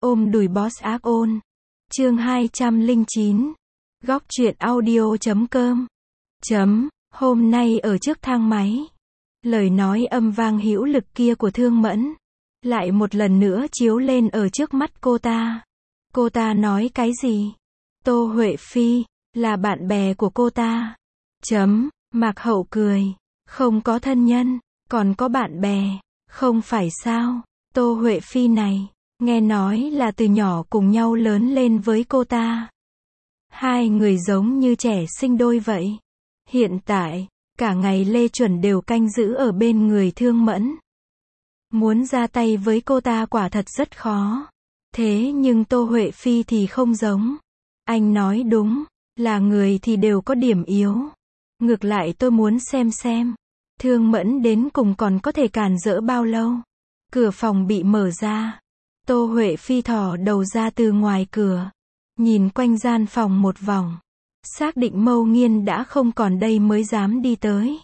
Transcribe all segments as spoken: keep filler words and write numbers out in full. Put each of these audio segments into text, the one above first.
Ôm đùi boss ác ôn. Chương hai trăm lẻ chín. Góc truyện audio chấm com. Chấm. Hôm nay ở trước thang máy. Lời nói âm vang hữu lực kia của Thương Mẫn lại một lần nữa chiếu lên ở trước mắt cô ta. Cô ta nói cái gì? Tô Huệ Phi là bạn bè của cô ta. Chấm. Mạc Hậu cười. Không có thân nhân, còn có bạn bè, không phải sao? Tô Huệ Phi này, nghe nói là từ nhỏ cùng nhau lớn lên với cô ta. Hai người giống như trẻ sinh đôi vậy. Hiện tại, cả ngày Lê Chuẩn đều canh giữ ở bên người Thương Mẫn. Muốn ra tay với cô ta quả thật rất khó. Thế nhưng Tô Huệ Phi thì không giống. Anh nói đúng, là người thì đều có điểm yếu. Ngược lại tôi muốn xem xem, Thương Mẫn đến cùng còn có thể cản rỡ bao lâu. Cửa phòng bị mở ra. Tô Huệ Phi thò đầu ra từ ngoài cửa. Nhìn quanh gian phòng một vòng. Xác định Mâu Nghiên đã không còn đây mới dám đi tới.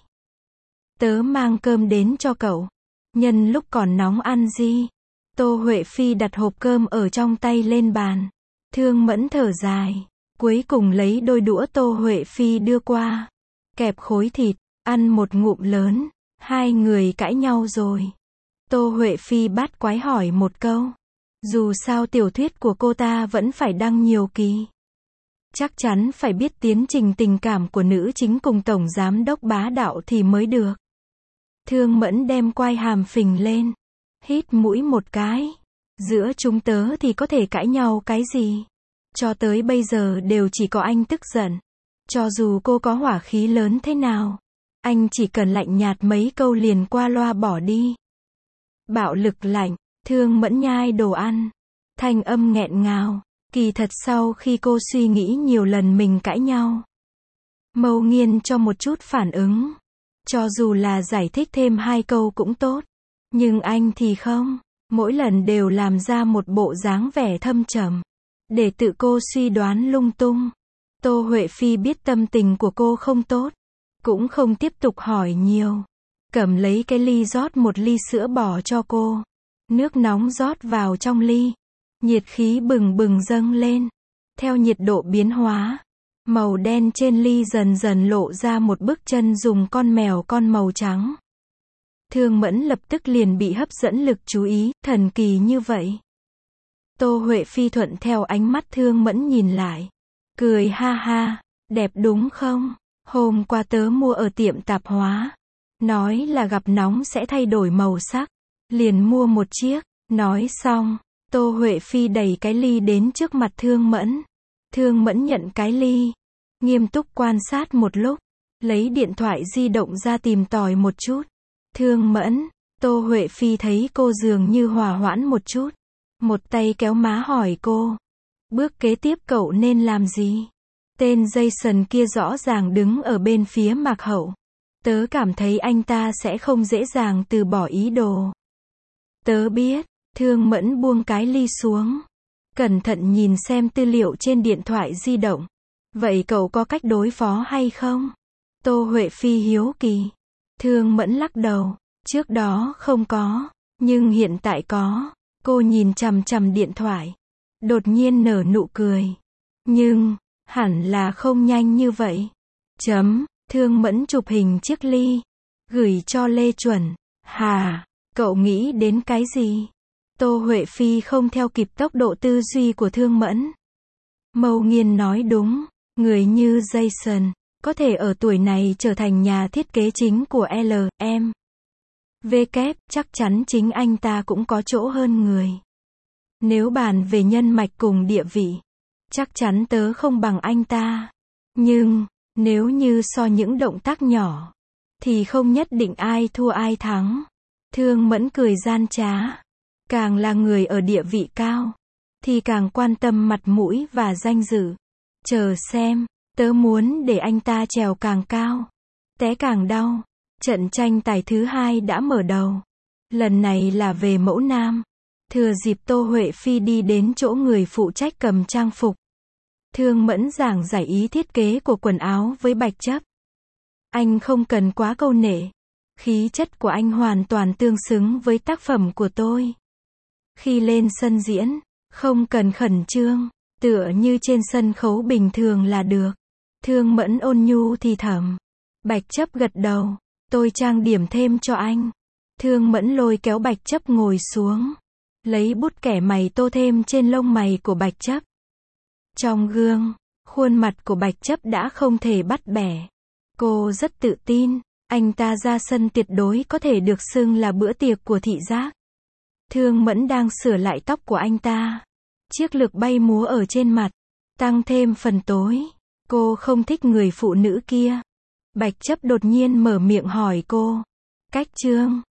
Tớ mang cơm đến cho cậu. Nhân lúc còn nóng ăn gì? Tô Huệ Phi đặt hộp cơm ở trong tay lên bàn. Thương Mẫn thở dài. Cuối cùng lấy đôi đũa Tô Huệ Phi đưa qua. Kẹp khối thịt, ăn một ngụm lớn. Hai người cãi nhau rồi. Tô Huệ Phi bát quái hỏi một câu. Dù sao tiểu thuyết của cô ta vẫn phải đăng nhiều kỳ. Chắc chắn phải biết tiến trình tình cảm của nữ chính cùng tổng giám đốc bá đạo thì mới được. Thương Mẫn đem quai hàm phình lên. Hít mũi một cái. Giữa chúng tớ thì có thể cãi nhau cái gì? Cho tới bây giờ đều chỉ có anh tức giận. Cho dù cô có hỏa khí lớn thế nào, anh chỉ cần lạnh nhạt mấy câu liền qua loa bỏ đi. Bạo lực lạnh. Thương Mẫn nhai đồ ăn. Thanh âm nghẹn ngào. Kỳ thật sau khi cô suy nghĩ nhiều lần mình cãi nhau, Mâu Nghiên cho một chút phản ứng. Cho dù là giải thích thêm hai câu cũng tốt. Nhưng anh thì không. Mỗi lần đều làm ra một bộ dáng vẻ thâm trầm. Để tự cô suy đoán lung tung. Tô Huệ Phi biết tâm tình của cô không tốt. Cũng không tiếp tục hỏi nhiều. Cầm lấy cái ly rót một ly sữa bò cho cô. Nước nóng rót vào trong ly. Nhiệt khí bừng bừng dâng lên. Theo nhiệt độ biến hóa, màu đen trên ly dần dần lộ ra một bức chân dùng con mèo con màu trắng. Thương Mẫn lập tức liền bị hấp dẫn lực chú ý, thần kỳ như vậy. Tô Huệ Phi thuận theo ánh mắt Thương Mẫn nhìn lại. Cười ha ha, đẹp đúng không? Hôm qua tớ mua ở tiệm tạp hóa. Nói là gặp nóng sẽ thay đổi màu sắc. Liền mua một chiếc. Nói xong, Tô Huệ Phi đẩy cái ly đến trước mặt Thương Mẫn. Thương Mẫn nhận cái ly. Nghiêm túc quan sát một lúc. Lấy điện thoại di động ra tìm tòi một chút. Thương Mẫn, Tô Huệ Phi thấy cô dường như hòa hoãn một chút. Một tay kéo má hỏi cô. Bước kế tiếp cậu nên làm gì? Tên Jason kia rõ ràng đứng ở bên phía Mạc Hậu. Tớ cảm thấy anh ta sẽ không dễ dàng từ bỏ ý đồ. Tớ biết. Thương Mẫn buông cái ly xuống. Cẩn thận nhìn xem tư liệu trên điện thoại di động. Vậy cậu có cách đối phó hay không? Tô Huệ Phi hiếu kỳ. Thương Mẫn lắc đầu. Trước đó không có. Nhưng hiện tại có. Cô nhìn chằm chằm điện thoại. Đột nhiên nở nụ cười. Nhưng, hẳn là không nhanh như vậy. Chấm. Thương Mẫn chụp hình chiếc ly. Gửi cho Lê Chuẩn. Hà, cậu nghĩ đến cái gì? Tô Huệ Phi không theo kịp tốc độ tư duy của Thương Mẫn. Mâu Nghiên nói đúng. Người như Jason, có thể ở tuổi này trở thành nhà thiết kế chính của L M W, chắc chắn chính anh ta cũng có chỗ hơn người. Nếu bàn về nhân mạch cùng địa vị, chắc chắn tớ không bằng anh ta. Nhưng, nếu như so những động tác nhỏ, thì không nhất định ai thua ai thắng. Thương Mẫn cười gian trá. Càng là người ở địa vị cao, thì càng quan tâm mặt mũi và danh dự. Chờ xem, tớ muốn để anh ta trèo càng cao, té càng đau. Trận tranh tài thứ hai đã mở đầu. Lần này là về mẫu nam. Thừa dịp Tô Huệ Phi đi đến chỗ người phụ trách cầm trang phục. Thương Mẫn giảng giải ý thiết kế của quần áo với Bạch Chấp. Anh không cần quá câu nệ. Khí chất của anh hoàn toàn tương xứng với tác phẩm của tôi. Khi lên sân diễn, Không cần khẩn trương, tựa như trên sân khấu bình thường là được. Thương Mẫn ôn nhu thì thầm. Bạch Chấp gật đầu. Tôi trang điểm thêm cho anh. Thương Mẫn lôi kéo Bạch Chấp ngồi xuống. Lấy bút kẻ mày tô thêm trên lông mày của Bạch Chấp. Trong gương, khuôn mặt của Bạch Chấp đã không thể bắt bẻ. Cô rất tự tin, anh ta ra sân tuyệt đối có thể được xưng là bữa tiệc của thị giác. Thương Mẫn đang sửa lại tóc của anh ta. Chiếc lược bay múa ở trên mặt, tăng thêm phần tối. Cô không thích người phụ nữ kia. Bạch Chấp đột nhiên mở miệng hỏi cô. Cách Trương,